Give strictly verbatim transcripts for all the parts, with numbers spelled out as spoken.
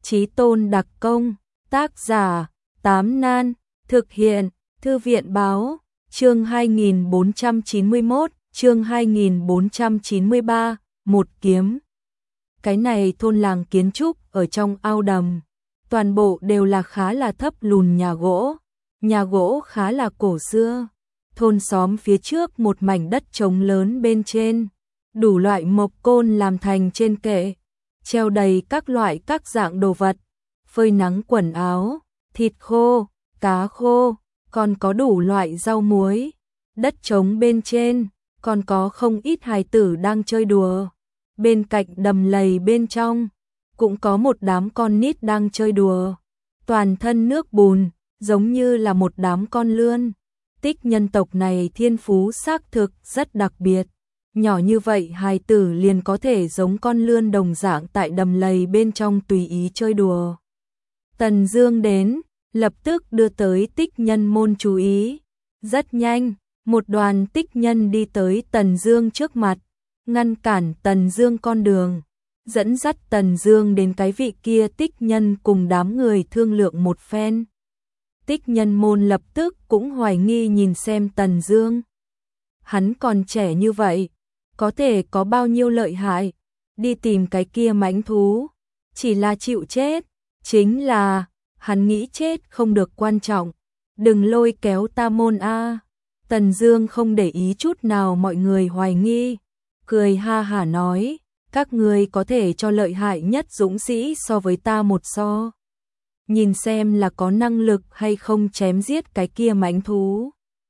Chí Tôn đặc công, tác giả, Tám Nan, thực hiện, Thư viện báo, chương hai nghìn bốn trăm chín mươi mốt, chương hai nghìn bốn trăm chín mươi ba, một kiếm. Cái này thôn làng kiến trúc ở trong ao đầm, toàn bộ đều là khá là thấp lùn nhà gỗ, nhà gỗ khá là cổ xưa. Thôn xóm phía trước một mảnh đất trống lớn bên trên, đủ loại mộc côn làm thành trên kệ, treo đầy các loại các dạng đồ vật, phơi nắng quần áo, thịt khô, cá khô, còn có đủ loại rau muối. Đất trống bên trên, còn có không ít hài tử đang chơi đùa. Bên cạnh đầm lầy bên trong, cũng có một đám con nít đang chơi đùa. Toàn thân nước bùn, giống như là một đám con lươn. Tích nhân tộc này thiên phú xác thực rất đặc biệt. Nhỏ như vậy hài tử liền có thể giống con lươn đồng dạng tại đầm lầy bên trong tùy ý chơi đùa. Tần Dương đến, lập tức đưa tới tích nhân môn chú ý. Rất nhanh, một đoàn tích nhân đi tới Tần Dương trước mặt, ngăn cản Tần Dương con đường, dẫn dắt Tần Dương đến cái vị kia tích nhân cùng đám người thương lượng một phen. Tích nhân môn lập tức cũng hoài nghi nhìn xem Tần Dương. Hắn còn trẻ như vậy, có thể có bao nhiêu lợi hại, đi tìm cái kia mãnh thú, chỉ là chịu chết, chính là, hắn nghĩ chết không được quan trọng, đừng lôi kéo ta môn a. Tần Dương không để ý chút nào mọi người hoài nghi, cười ha hả nói, các ngươi có thể cho lợi hại nhất dũng sĩ so với ta một so. Nhìn xem là có năng lực hay không chém giết cái kia mãnh thú.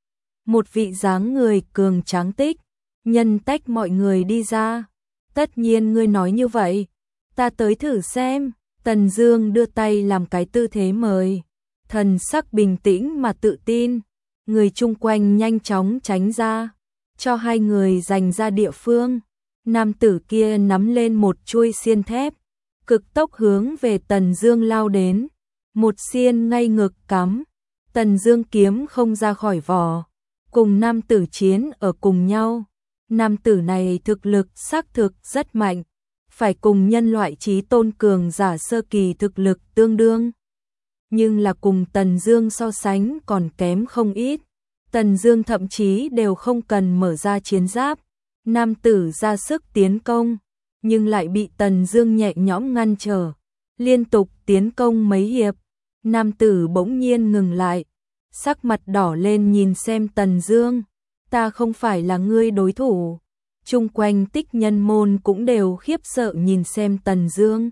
Một vị dáng người cường tráng tích nhân tách mọi người đi ra. Tất nhiên ngươi nói như vậy, ta tới thử xem. Tần Dương đưa tay làm cái tư thế mời, thần sắc bình tĩnh mà tự tin. Người chung quanh nhanh chóng tránh ra, cho hai người dành ra địa phương. Nam tử kia nắm lên một chuôi xiên thép, cực tốc hướng về Tần Dương lao đến. Một xiên ngay ngực cắm, Tần Dương kiếm không ra khỏi vỏ, cùng nam tử chiến ở cùng nhau. Nam tử này thực lực xác thực rất mạnh, phải cùng nhân loại chí tôn cường giả sơ kỳ thực lực tương đương. Nhưng là cùng Tần Dương so sánh còn kém không ít. Tần Dương thậm chí đều không cần mở ra chiến giáp, nam tử ra sức tiến công, nhưng lại bị Tần Dương nhẹ nhõm ngăn trở. Liên tục tiến công mấy hiệp, nam tử bỗng nhiên ngừng lại, sắc mặt đỏ lên nhìn xem Tần Dương, ta không phải là ngươi đối thủ. Chung quanh tích nhân môn cũng đều khiếp sợ nhìn xem Tần Dương.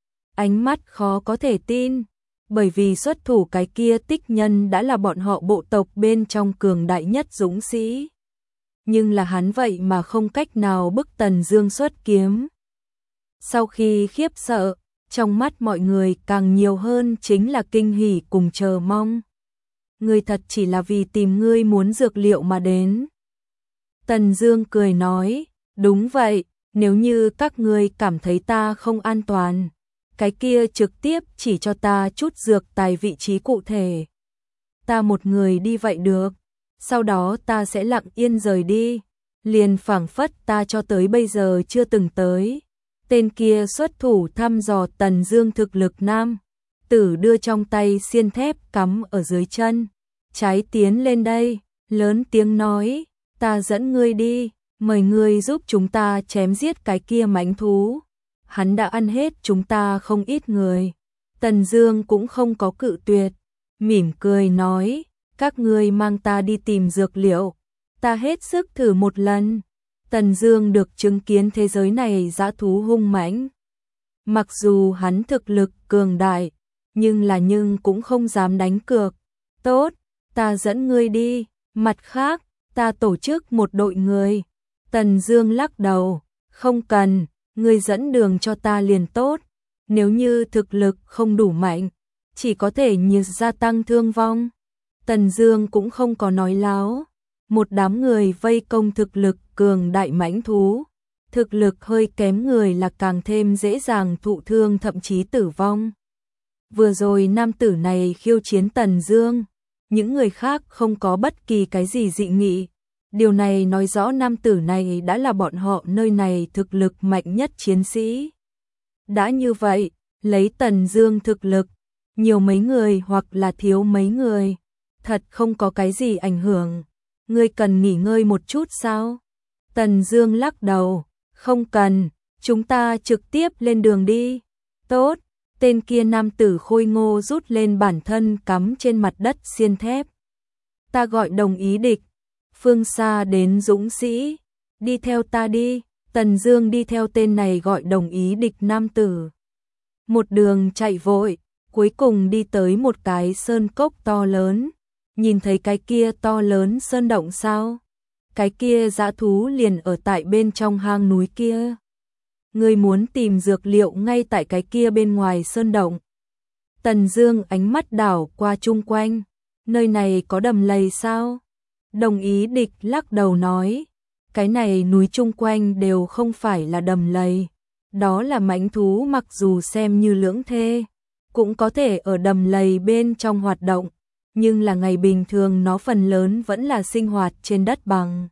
Ánh mắt khó có thể tin, bởi vì xuất thủ cái kia tích nhân đã là bọn họ bộ tộc bên trong cường đại nhất dũng sĩ. Nhưng là hắn vậy mà không cách nào bức Tần Dương xuất kiếm. Sau khi khiếp sợ, trong mắt mọi người càng nhiều hơn chính là kinh hỉ cùng chờ mong. Ngươi thật chỉ là vì tìm ngươi muốn dược liệu mà đến. Tần Dương cười nói, đúng vậy, nếu như các ngươi cảm thấy ta không an toàn, cái kia trực tiếp chỉ cho ta chút dược tài vị trí cụ thể. Ta một người đi vậy được, sau đó ta sẽ lặng yên rời đi, liền phảng phất ta cho tới bây giờ chưa từng tới. Tên kia xuất thủ thăm dò Tần Dương thực lực nam tử đưa trong tay xiên thép cắm ở dưới chân, trái tiến lên đây, lớn tiếng nói, ta dẫn ngươi đi, mời ngươi giúp chúng ta chém giết cái kia mãnh thú. Hắn đã ăn hết chúng ta không ít người. Tần Dương cũng không có cự tuyệt, mỉm cười nói, các ngươi mang ta đi tìm dược liệu, ta hết sức thử một lần. Tần Dương được chứng kiến thế giới này dã thú hung mãnh. Mặc dù hắn thực lực cường đại, nhưng là nhưng cũng không dám đánh cược. Tốt, ta dẫn ngươi đi, mặt khác, ta tổ chức một đội người. Tần Dương lắc đầu, không cần, ngươi dẫn đường cho ta liền tốt. Nếu như thực lực không đủ mạnh, chỉ có thể như gia tăng thương vong. Tần Dương cũng không có nói láo. Một đám người vây công thực lực cường đại mãnh thú, thực lực hơi kém người là càng thêm dễ dàng thụ thương thậm chí tử vong. Vừa rồi nam tử này khiêu chiến Tần Dương, những người khác không có bất kỳ cái gì dị nghị. Điều này nói rõ nam tử này đã là bọn họ nơi này thực lực mạnh nhất chiến sĩ. Đã như vậy, lấy Tần Dương thực lực, nhiều mấy người hoặc là thiếu mấy người, thật không có cái gì ảnh hưởng. Ngươi cần nghỉ ngơi một chút sao? Tần Dương lắc đầu, không cần, chúng ta trực tiếp lên đường đi. Tốt, tên kia nam tử khôi ngô rút lên bản thân cắm trên mặt đất xiên thép. Ta gọi Đồng Ý Địch, phương xa đến dũng sĩ, đi theo ta đi. Tần Dương đi theo tên này gọi Đồng Ý Địch nam tử. Một đường chạy vội, cuối cùng đi tới một cái sơn cốc to lớn. Nhìn thấy cái kia to lớn sơn động sao? Cái kia dã thú liền ở tại bên trong hang núi kia. Ngươi muốn tìm dược liệu ngay tại cái kia bên ngoài sơn động. Tần Dương ánh mắt đảo qua chung quanh, nơi này có đầm lầy sao? Đồng Ý Địch lắc đầu nói, cái này núi chung quanh đều không phải là đầm lầy, đó là mãnh thú mặc dù xem như lưỡng thê, cũng có thể ở đầm lầy bên trong hoạt động, nhưng là ngày bình thường nó phần lớn vẫn là sinh hoạt trên đất bằng.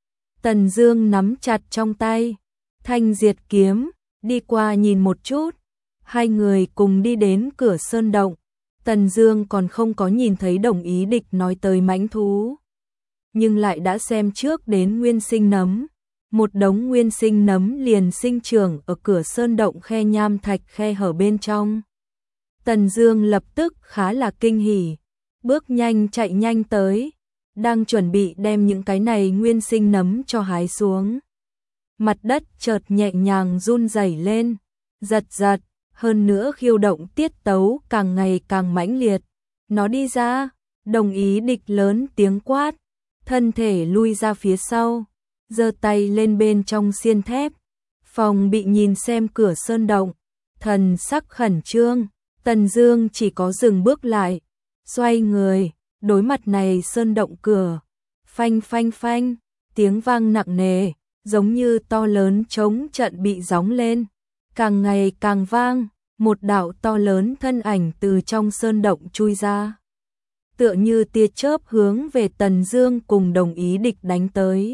Tần Dương nắm chặt trong tay Thanh Diệt kiếm, đi qua nhìn một chút. Hai người cùng đi đến cửa sơn động. Tần Dương còn không có nhìn thấy Đồng Ý Địch nói tới mãnh thú, nhưng lại đã xem trước đến nguyên sinh nấm. Một đống nguyên sinh nấm liền sinh trưởng ở cửa sơn động khe nham thạch khe hở bên trong. Tần Dương lập tức khá là kinh hỉ, bước nhanh chạy nhanh tới, đang chuẩn bị đem những cái này nguyên sinh nấm cho hái xuống. Mặt đất chợt nhẹ nhàng run rẩy lên, giật giật, hơn nữa khiêu động tiết tấu càng ngày càng mãnh liệt. Nó đi ra, Đồng Ý Địch lớn tiếng quát, thân thể lui ra phía sau, giơ tay lên bên trong xiên thép, phòng bị nhìn xem cửa sơn động, thần sắc khẩn trương. Tần Dương chỉ có dừng bước lại, xoay người, đối mặt này sơn động cửa, phanh phanh phanh, tiếng vang nặng nề, giống như to lớn trống trận bị gióng lên, càng ngày càng vang, một đạo to lớn thân ảnh từ trong sơn động chui ra, tựa như tia chớp hướng về Tần Dương cùng Đồng Ý Địch đánh tới.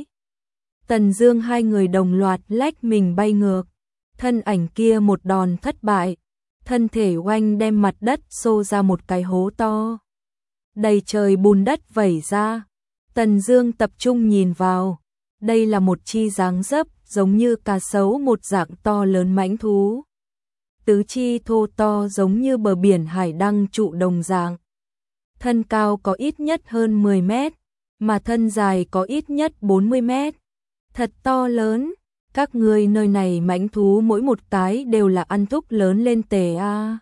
Tần Dương hai người đồng loạt lách mình bay ngược, thân ảnh kia một đòn thất bại, thân thể oanh đem mặt đất xô ra một cái hố to. Đầy trời bùn đất vẩy ra. Tần Dương tập trung nhìn vào, đây là một chi dáng dấp giống như cá sấu một dạng to lớn mãnh thú. Tứ chi thô to giống như bờ biển hải đăng trụ đồng dạng. Thân cao có ít nhất hơn mười mét, mà thân dài có ít nhất bốn mươi mét. Thật to lớn, các ngươi nơi này mãnh thú mỗi một cái đều là ăn thúc lớn lên tề a. À.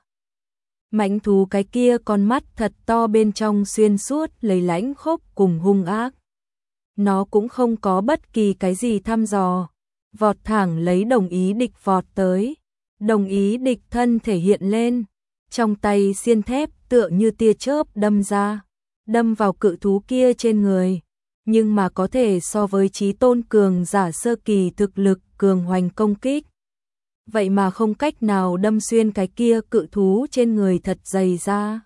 Mãnh thú cái kia con mắt thật to bên trong xuyên suốt lấy lãnh khốc cùng hung ác. Nó cũng không có bất kỳ cái gì thăm dò, vọt thẳng lấy Đồng Ý Địch vọt tới. Đồng Ý Địch thân thể hiện lên, trong tay xiên thép tựa như tia chớp đâm ra, đâm vào cự thú kia trên người, nhưng mà có thể so với chí tôn cường giả sơ kỳ thực lực cường hoành công kích. Vậy mà không cách nào đâm xuyên cái kia cự thú trên người thật dày ra.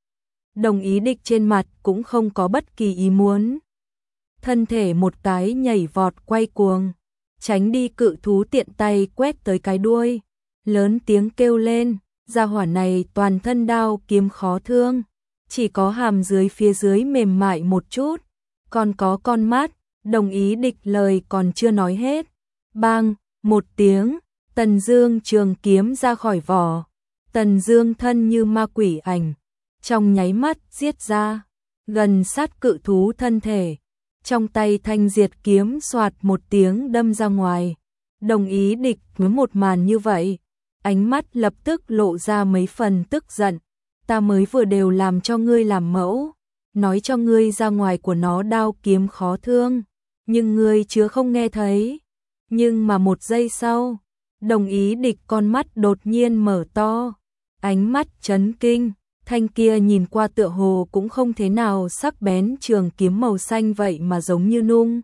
Đồng Ý Địch trên mặt cũng không có bất kỳ ý muốn. Thân thể một cái nhảy vọt quay cuồng, tránh đi cự thú tiện tay quét tới cái đuôi, lớn tiếng kêu lên, gia hỏa này toàn thân đao kiếm khó thương, chỉ có hàm dưới phía dưới mềm mại một chút, còn có con mắt. Đồng Ý Địch lời còn chưa nói hết, bang, một tiếng, Tần Dương trường kiếm ra khỏi vỏ, Tần Dương thân như ma quỷ ảnh, trong nháy mắt giết ra, gần sát cự thú thân thể, trong tay Thanh Diệt kiếm xoạt một tiếng đâm ra ngoài. Đồng Ý Địch với một màn như vậy, ánh mắt lập tức lộ ra mấy phần tức giận, ta mới vừa đều làm cho ngươi làm mẫu, nói cho ngươi ra ngoài của nó đao kiếm khó thương, nhưng ngươi chứa không nghe thấy. Nhưng mà một giây sau, Đồng Ý Địch con mắt đột nhiên mở to, ánh mắt chấn kinh, thanh kia nhìn qua tựa hồ cũng không thế nào sắc bén trường kiếm màu xanh vậy mà giống như nung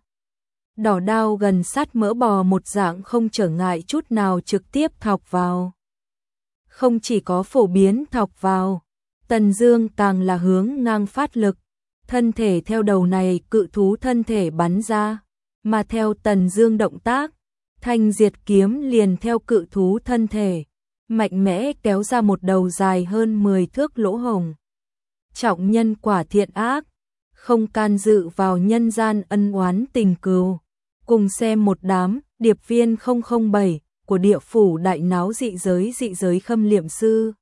đỏ đao gần sát mỡ bò một dạng không trở ngại chút nào trực tiếp thọc vào. Không chỉ có phổ biến thọc vào, Tần Dương càng là hướng ngang phát lực, thân thể theo đầu này cự thú thân thể bắn ra, mà theo Tần Dương động tác, Thanh Diệt kiếm liền theo cự thú thân thể, mạnh mẽ kéo ra một đầu dài hơn mười thước lỗ hổng. Trọng nhân quả thiện ác, không can dự vào nhân gian ân oán tình cừu. Cùng xem một đám điệp viên không không bảy của địa phủ đại náo dị giới dị giới Khâm Liệm Sư.